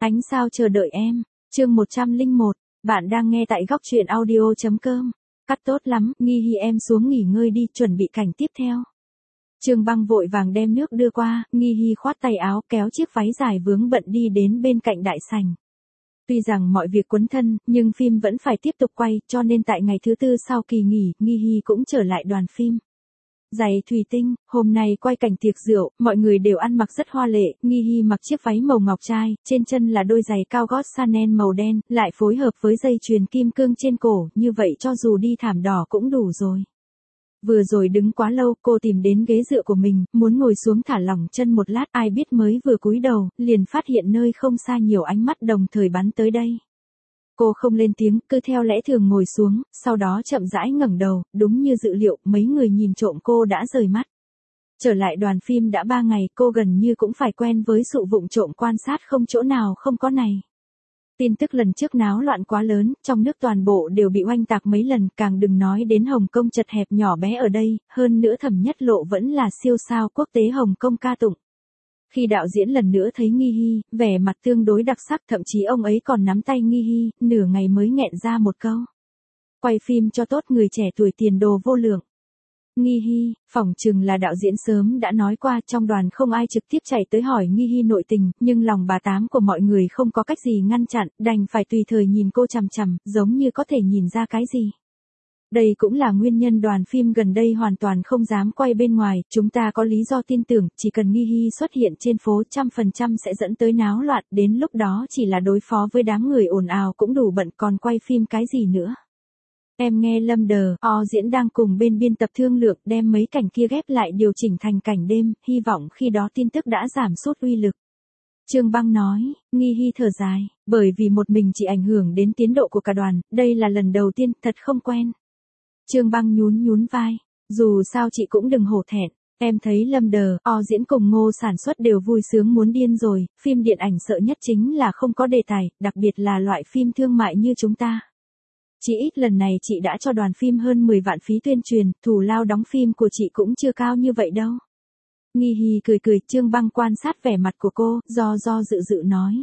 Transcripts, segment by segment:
Ánh sao chờ đợi em, chương 101, bạn đang nghe tại góc truyện audio.com. Cắt tốt lắm, Nghi Hi em xuống nghỉ ngơi đi, chuẩn bị cảnh tiếp theo. Trương Băng vội vàng đem nước đưa qua, Nghi Hi khoát tay áo kéo chiếc váy dài vướng bận đi đến bên cạnh đại sảnh. Tuy rằng mọi việc quấn thân, nhưng phim vẫn phải tiếp tục quay, cho nên tại ngày thứ tư sau kỳ nghỉ, Nghi Hi cũng trở lại đoàn phim. Giày thủy tinh, hôm nay quay cảnh tiệc rượu, mọi người đều ăn mặc rất hoa lệ, Nghi Hi mặc chiếc váy màu ngọc trai, trên chân là đôi giày cao gót Chanel màu đen, lại phối hợp với dây chuyền kim cương trên cổ, như vậy cho dù đi thảm đỏ cũng đủ rồi. Vừa rồi đứng quá lâu, cô tìm đến ghế dựa của mình, muốn ngồi xuống thả lỏng chân một lát, ai biết mới vừa cúi đầu, liền phát hiện nơi không xa nhiều ánh mắt đồng thời bắn tới đây. Cô không lên tiếng, cứ theo lẽ thường ngồi xuống, sau đó chậm rãi ngẩng đầu, đúng như dự liệu, mấy người nhìn trộm cô đã rời mắt. Trở lại đoàn phim đã 3 ngày, cô gần như cũng phải quen với sự vụng trộm quan sát không chỗ nào không có này. Tin tức lần trước náo loạn quá lớn, trong nước toàn bộ đều bị oanh tạc mấy lần, càng đừng nói đến Hồng Kông chật hẹp nhỏ bé ở đây, hơn nữa Thẩm Nhất Lộ vẫn là siêu sao quốc tế Hồng Kông ca tụng. Khi đạo diễn lần nữa thấy Nghi Hi, vẻ mặt tương đối đặc sắc, thậm chí ông ấy còn nắm tay Nghi Hi, nửa ngày mới nghẹn ra một câu. Quay phim cho tốt, người trẻ tuổi tiền đồ vô lượng. Nghi Hi, phỏng chừng là đạo diễn sớm đã nói qua, trong đoàn không ai trực tiếp chạy tới hỏi Nghi Hi nội tình, nhưng lòng bà tám của mọi người không có cách gì ngăn chặn, đành phải tùy thời nhìn cô chằm chằm, giống như có thể nhìn ra cái gì. Đây cũng là nguyên nhân đoàn phim gần đây hoàn toàn không dám quay bên ngoài, chúng ta có lý do tin tưởng, chỉ cần Nghi Hi xuất hiện trên phố 100% sẽ dẫn tới náo loạn, đến lúc đó chỉ là đối phó với đám người ồn ào cũng đủ bận, còn quay phim cái gì nữa. Em nghe Lâm O diễn đang cùng bên biên tập thương lượng đem mấy cảnh kia ghép lại điều chỉnh thành cảnh đêm, hy vọng khi đó tin tức đã giảm sút uy lực. Trương Băng nói, Nghi Hi thở dài, bởi vì một mình chỉ ảnh hưởng đến tiến độ của cả đoàn, đây là lần đầu tiên, thật không quen. Trương Băng nhún vai, dù sao chị cũng đừng hổ thẹn, em thấy Lâm O diễn cùng Ngô sản xuất đều vui sướng muốn điên rồi, phim điện ảnh sợ nhất chính là không có đề tài, đặc biệt là loại phim thương mại như chúng ta. Chỉ ít lần này chị đã cho đoàn phim hơn 10 vạn phí tuyên truyền, thù lao đóng phim của chị cũng chưa cao như vậy đâu. Nghi Hi cười, Trương Băng quan sát vẻ mặt của cô, do dự nói.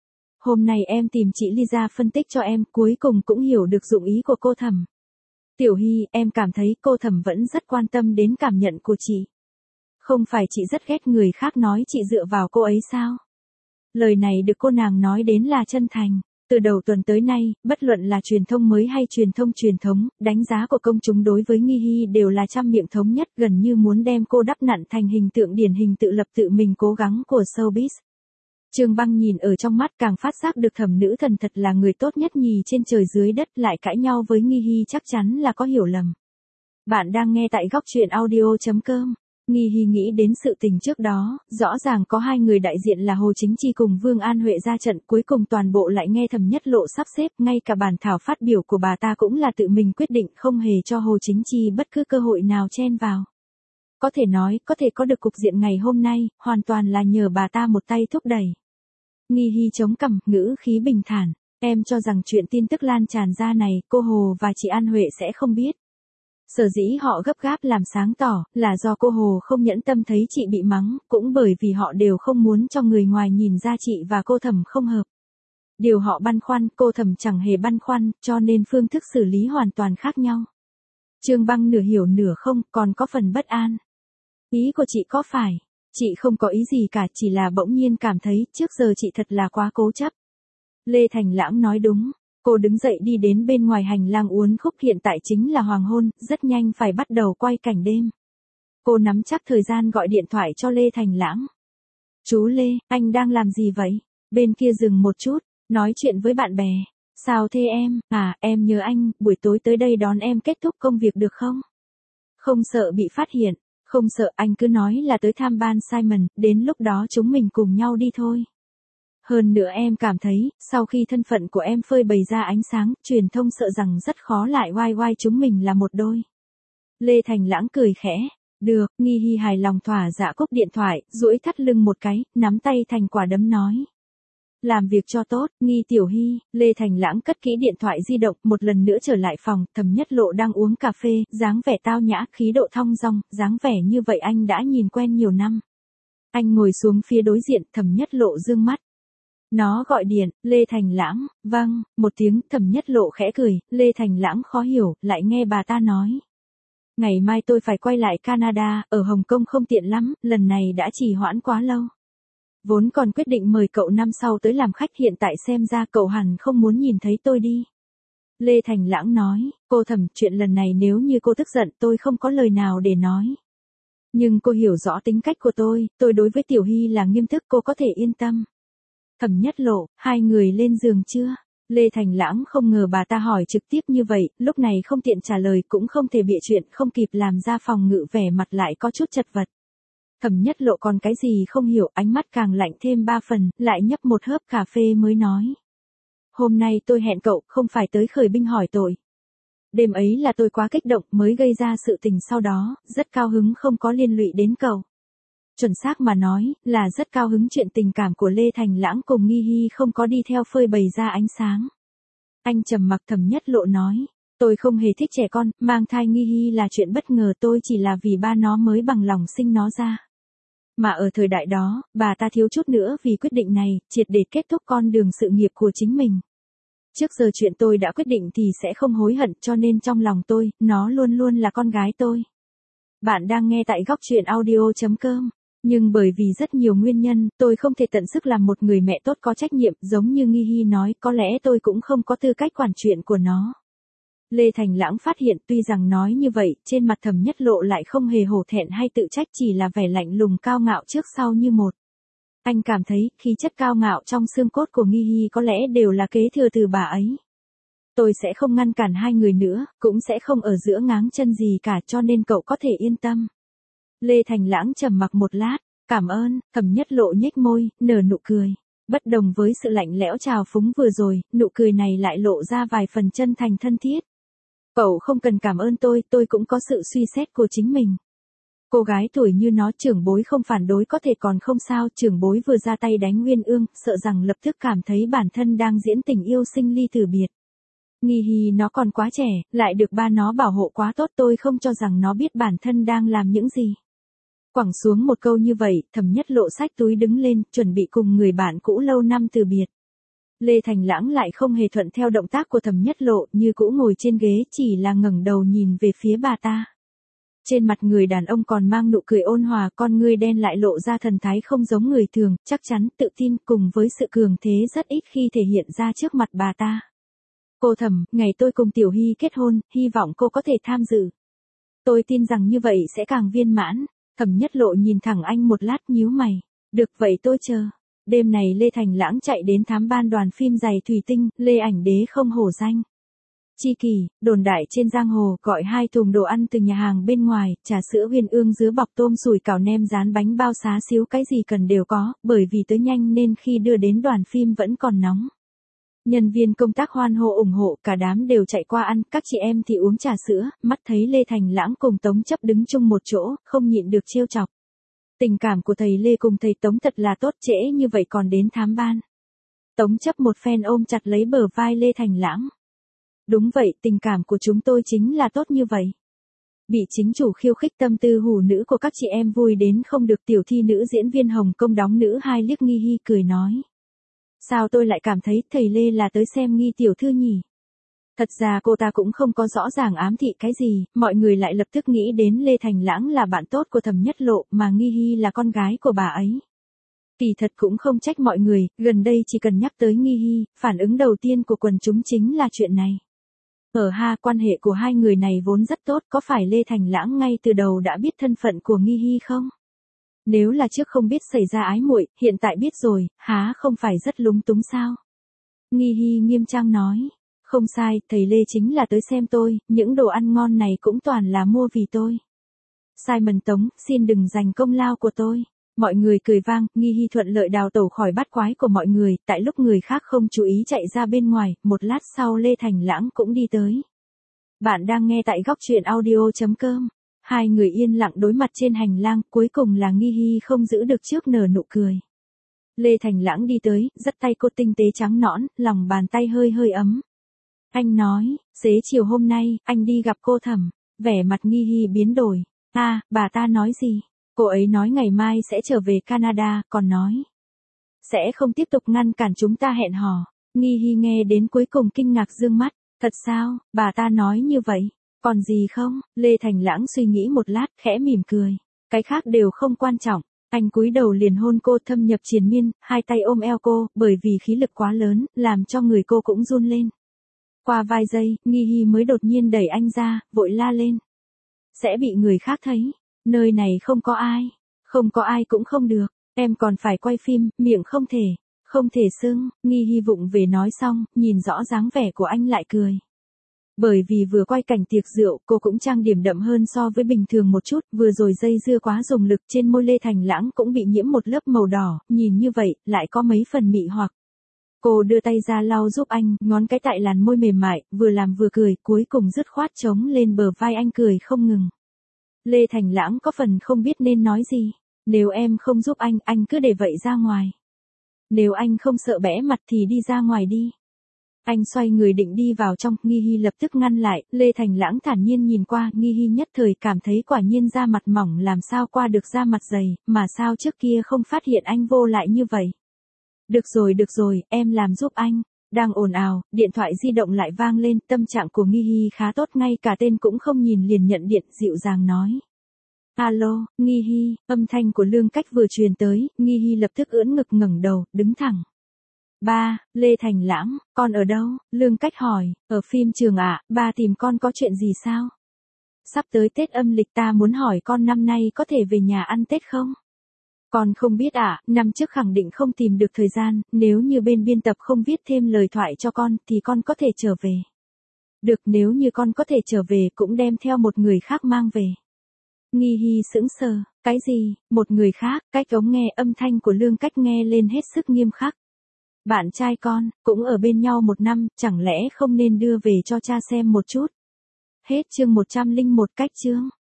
Hôm nay em tìm chị Lisa phân tích cho em, cuối cùng cũng hiểu được dụng ý của cô Thẩm. Tiểu Hi, em cảm thấy cô Thẩm vẫn rất quan tâm đến cảm nhận của chị. Không phải chị rất ghét người khác nói chị dựa vào cô ấy sao? Lời này được cô nàng nói đến là chân thành. Từ đầu tuần tới nay, bất luận là truyền thông mới hay truyền thống, đánh giá của công chúng đối với Nghi Hi đều là trăm miệng thống nhất, gần như muốn đem cô đắp nặn thành hình tượng điển hình tự lập tự mình cố gắng của showbiz. Trương Băng nhìn ở trong mắt càng phát giác được Thẩm nữ thần thật là người tốt nhất nhì trên trời dưới đất, lại cãi nhau với Nghi Hi chắc chắn là có hiểu lầm. Bạn đang nghe tại góc truyện audio.com. Nghi Hi nghĩ đến sự tình trước đó, rõ ràng có hai người đại diện là Hồ Chính Chi cùng Vương An Huệ ra trận, cuối cùng toàn bộ lại nghe Thẩm Nhất Lộ sắp xếp, ngay cả bản thảo phát biểu của bà ta cũng là tự mình quyết định, không hề cho Hồ Chính Chi bất cứ cơ hội nào chen vào. Có thể nói, có thể có được cục diện ngày hôm nay, hoàn toàn là nhờ bà ta một tay thúc đẩy. Nghi Hi chống cằm, ngữ khí bình thản, em cho rằng chuyện tin tức lan tràn ra này, cô Hồ và chị An Huệ sẽ không biết. Sở dĩ họ gấp gáp làm sáng tỏ, là do cô Hồ không nhẫn tâm thấy chị bị mắng, cũng bởi vì họ đều không muốn cho người ngoài nhìn ra chị và cô Thẩm không hợp. Điều họ băn khoăn, cô Thẩm chẳng hề băn khoăn, cho nên phương thức xử lý hoàn toàn khác nhau. Trương Băng nửa hiểu nửa không, còn có phần bất an. Ý của chị có phải, chị không có ý gì cả, chỉ là bỗng nhiên cảm thấy, trước giờ chị thật là quá cố chấp. Lê Thành Lãng nói đúng. Cô đứng dậy đi đến bên ngoài hành lang uốn khúc, hiện tại chính là hoàng hôn, rất nhanh phải bắt đầu quay cảnh đêm. Cô nắm chắc thời gian gọi điện thoại cho Lê Thành Lãng. Chú Lê, anh đang làm gì vậy? Bên kia dừng một chút, nói chuyện với bạn bè. Sao thế em? À, em nhớ anh, buổi tối tới đây đón em kết thúc công việc được không? Không sợ bị phát hiện, không sợ, anh cứ nói là tới tham ban Simon, đến lúc đó chúng mình cùng nhau đi thôi. Hơn nữa em cảm thấy, sau khi thân phận của em phơi bày ra ánh sáng, truyền thông sợ rằng rất khó lại oai chúng mình là một đôi. Lê Thành Lãng cười khẽ. Được, Nghi Hi hài lòng thỏa dạ cúp điện thoại, duỗi thắt lưng một cái, nắm tay thành quả đấm nói. Làm việc cho tốt, Nghi Tiểu Hi. Lê Thành Lãng cất kỹ điện thoại di động, một lần nữa trở lại phòng, Thẩm Nhất Lộ đang uống cà phê, dáng vẻ tao nhã, khí độ thong dong, dáng vẻ như vậy anh đã nhìn quen nhiều năm. Anh ngồi xuống phía đối diện, Thẩm Nhất Lộ dương mắt. Nó gọi điện, Lê Thành Lãng, vâng, một tiếng. Thẩm Nhất Lộ khẽ cười, Lê Thành Lãng khó hiểu, lại nghe bà ta nói. Ngày mai tôi phải quay lại Canada, ở Hồng Kông không tiện lắm, lần này đã trì hoãn quá lâu. Vốn còn quyết định mời cậu năm sau tới làm khách, hiện tại xem ra cậu hẳn không muốn nhìn thấy tôi đi. Lê Thành Lãng nói, cô Thẩm, chuyện lần này nếu như cô tức giận tôi không có lời nào để nói. Nhưng cô hiểu rõ tính cách của tôi đối với Tiểu Hy là nghiêm túc, cô có thể yên tâm. Thẩm Nhất Lộ, hai người lên giường chưa? Lê Thành Lãng không ngờ bà ta hỏi trực tiếp như vậy, lúc này không tiện trả lời cũng không thể bịa chuyện, không kịp làm ra phòng ngự, vẻ mặt lại có chút chật vật. Thẩm Nhất Lộ còn cái gì không hiểu, ánh mắt càng lạnh thêm 3 phần, lại nhấp một hớp cà phê mới nói. Hôm nay tôi hẹn cậu, không phải tới khởi binh hỏi tội. Đêm ấy là tôi quá kích động mới gây ra sự tình, sau đó, rất cao hứng không có liên lụy đến cậu. Chuẩn xác mà nói, là rất cao hứng chuyện tình cảm của Lê Thành Lãng cùng Nghi Hy không có đi theo phơi bày ra ánh sáng. Anh trầm mặc. Thẩm Nhất Lộ nói, tôi không hề thích trẻ con, mang thai Nghi Hy là chuyện bất ngờ, tôi chỉ là vì ba nó mới bằng lòng sinh nó ra. Mà ở thời đại đó, bà ta thiếu chút nữa vì quyết định này, triệt để kết thúc con đường sự nghiệp của chính mình. Trước giờ chuyện tôi đã quyết định thì sẽ không hối hận, cho nên trong lòng tôi, nó luôn luôn là con gái tôi. Bạn đang nghe tại góc truyện audio.com. Nhưng bởi vì rất nhiều nguyên nhân, tôi không thể tận sức làm một người mẹ tốt có trách nhiệm, giống như Nghi Hy nói, có lẽ tôi cũng không có tư cách quản chuyện của nó. Lê Thành Lãng phát hiện tuy rằng nói như vậy, trên mặt Thẩm Nhất Lộ lại không hề hổ thẹn hay tự trách, chỉ là vẻ lạnh lùng cao ngạo trước sau như một. Anh cảm thấy, khí chất cao ngạo trong xương cốt của Nghi Hy có lẽ đều là kế thừa từ bà ấy. Tôi sẽ không ngăn cản hai người nữa, cũng sẽ không ở giữa ngáng chân gì cả, cho nên cậu có thể yên tâm. Lê Thành Lãng trầm mặc một lát, cảm ơn. Thẩm Nhất Lộ nhếch môi, nở nụ cười. Bất đồng với sự lạnh lẽo trào phúng vừa rồi, nụ cười này lại lộ ra vài phần chân thành thân thiết. Cậu không cần cảm ơn tôi cũng có sự suy xét của chính mình. Cô gái tuổi như nó, trưởng bối không phản đối có thể còn không sao, trưởng bối vừa ra tay đánh Uyên Ương, sợ rằng lập tức cảm thấy bản thân đang diễn tình yêu sinh ly tử biệt. Nghi Hy nó còn quá trẻ, lại được ba nó bảo hộ quá tốt, tôi không cho rằng nó biết bản thân đang làm những gì. Quẳng xuống một câu như vậy, Thẩm Nhất Lộ xách túi đứng lên, chuẩn bị cùng người bạn cũ lâu năm từ biệt. Lê Thành Lãng lại không hề thuận theo động tác của Thẩm Nhất Lộ, như cũ ngồi trên ghế, chỉ là ngẩng đầu nhìn về phía bà ta. Trên mặt người đàn ông còn mang nụ cười ôn hòa, con ngươi đen lại lộ ra thần thái không giống người thường, chắc chắn, tự tin cùng với sự cường thế rất ít khi thể hiện ra trước mặt bà ta. Cô Thẩm, ngày tôi cùng Tiểu Hy kết hôn, hy vọng cô có thể tham dự. Tôi tin rằng như vậy sẽ càng viên mãn. Thẩm Nhất Lộ nhìn thẳng anh một lát, nhíu mày. Được vậy tôi chờ. Đêm này Lê Thành Lãng chạy đến thám ban đoàn phim giày thủy tinh, Lê Ảnh Đế không hổ danh. Chi kỷ, đồn đại trên giang hồ, gọi 2 thùng đồ ăn từ nhà hàng bên ngoài, trà sữa Uyên Ương dứa bọc tôm sủi cảo nem rán bánh bao xá xíu, cái gì cần đều có, bởi vì tới nhanh nên khi đưa đến đoàn phim vẫn còn nóng. Nhân viên công tác hoan hô ủng hộ, cả đám đều chạy qua ăn, các chị em thì uống trà sữa, mắt thấy Lê Thành Lãng cùng Tống Chấp đứng chung một chỗ, không nhịn được trêu chọc. Tình cảm của thầy Lê cùng thầy Tống thật là tốt, trễ như vậy còn đến thám ban. Tống Chấp một phen ôm chặt lấy bờ vai Lê Thành Lãng. Đúng vậy, tình cảm của chúng tôi chính là tốt như vậy. Bị chính chủ khiêu khích tâm tư hủ nữ của các chị em vui đến không được. Tiểu thi nữ diễn viên Hồng Kông đóng nữ 2 liếc Nghi Hy cười nói. Sao tôi lại cảm thấy thầy Lê là tới xem Nghi tiểu thư nhỉ? Thật ra cô ta cũng không có rõ ràng ám thị cái gì, mọi người lại lập tức nghĩ đến Lê Thành Lãng là bạn tốt của Thẩm Nhất Lộ, mà Nghi Hy là con gái của bà ấy. Kỳ thật cũng không trách mọi người, gần đây chỉ cần nhắc tới Nghi Hy, phản ứng đầu tiên của quần chúng chính là chuyện này. Quan hệ của hai người này vốn rất tốt, có phải Lê Thành Lãng ngay từ đầu đã biết thân phận của Nghi Hy không? Nếu là trước không biết xảy ra ái muội, hiện tại biết rồi, há không phải rất lúng túng sao? Nghi Hy nghiêm trang nói, không sai, thầy Lê chính là tới xem tôi, những đồ ăn ngon này cũng toàn là mua vì tôi. Simon Tống, xin đừng giành công lao của tôi. Mọi người cười vang, Nghi Hy thuận lợi đào tẩu khỏi bát quái của mọi người, tại lúc người khác không chú ý chạy ra bên ngoài, một lát sau Lê Thành Lãng cũng đi tới. Bạn đang nghe tại góc truyện audio.com. Hai người yên lặng đối mặt trên hành lang, cuối cùng là Nghi Hy không giữ được trước nở nụ cười. Lê Thành Lãng đi tới, dắt tay cô tinh tế trắng nõn, lòng bàn tay hơi hơi ấm. Anh nói, xế chiều hôm nay, anh đi gặp cô Thẩm. Vẻ mặt Nghi Hy biến đổi. Bà ta nói gì? Cô ấy nói ngày mai sẽ trở về Canada, còn nói sẽ không tiếp tục ngăn cản chúng ta hẹn hò. Nghi Hi nghe đến cuối cùng kinh ngạc dương mắt, thật sao, bà ta nói như vậy, còn gì không? Lê Thành Lãng suy nghĩ một lát, khẽ mỉm cười, cái khác đều không quan trọng. Anh cúi đầu liền hôn cô thâm nhập triền miên, hai tay ôm eo cô, bởi vì khí lực quá lớn, làm cho người cô cũng run lên. Qua vài giây, Nghi Hi mới đột nhiên đẩy anh ra, vội la lên. Sẽ bị người khác thấy, nơi này không có ai cũng không được, em còn phải quay phim, miệng không thể sưng. Nghi Hi vụng về nói xong, nhìn rõ dáng vẻ của anh lại cười. Bởi vì vừa quay cảnh tiệc rượu, cô cũng trang điểm đậm hơn so với bình thường một chút, vừa rồi dây dưa quá dùng lực, trên môi Lê Thành Lãng cũng bị nhiễm một lớp màu đỏ, nhìn như vậy, lại có mấy phần mị hoặc. Cô đưa tay ra lau giúp anh, ngón cái tại làn môi mềm mại, vừa làm vừa cười, cuối cùng dứt khoát chống lên bờ vai anh cười không ngừng. Lê Thành Lãng có phần không biết nên nói gì. Nếu em không giúp anh cứ để vậy ra ngoài. Nếu anh không sợ bẽ mặt thì đi ra ngoài đi. Anh xoay người định đi vào trong, Nghi Hi lập tức ngăn lại, Lê Thành Lãng thản nhiên nhìn qua, Nghi Hi nhất thời cảm thấy quả nhiên da mặt mỏng làm sao qua được da mặt dày, mà sao trước kia không phát hiện anh vô lại như vậy. Được rồi, em làm giúp anh. Đang ồn ào, điện thoại di động lại vang lên, tâm trạng của Nghi Hi khá tốt, ngay cả tên cũng không nhìn liền nhận điện, dịu dàng nói. Alo, Nghi Hi, âm thanh của Lương Cách vừa truyền tới, Nghi Hi lập tức ưỡn ngực ngẩng đầu, đứng thẳng. Ba, Lê Thành Lãng, con ở đâu? Lương Cách hỏi, ở phim trường ạ, ba tìm con có chuyện gì sao? Sắp tới Tết âm lịch ta muốn hỏi con năm nay có thể về nhà ăn Tết không? Con không biết ạ, năm trước khẳng định không tìm được thời gian, nếu như bên biên tập không viết thêm lời thoại cho con thì con có thể trở về. Được, nếu như con có thể trở về cũng đem theo một người khác mang về. Nghi Hi sững sờ, cái gì, một người khác? Cách ống nghe âm thanh của Lương Cách nghe lên hết sức nghiêm khắc. Bạn trai con, cũng ở bên nhau 1 năm, chẳng lẽ không nên đưa về cho cha xem một chút? Hết chương 101 Cách chương.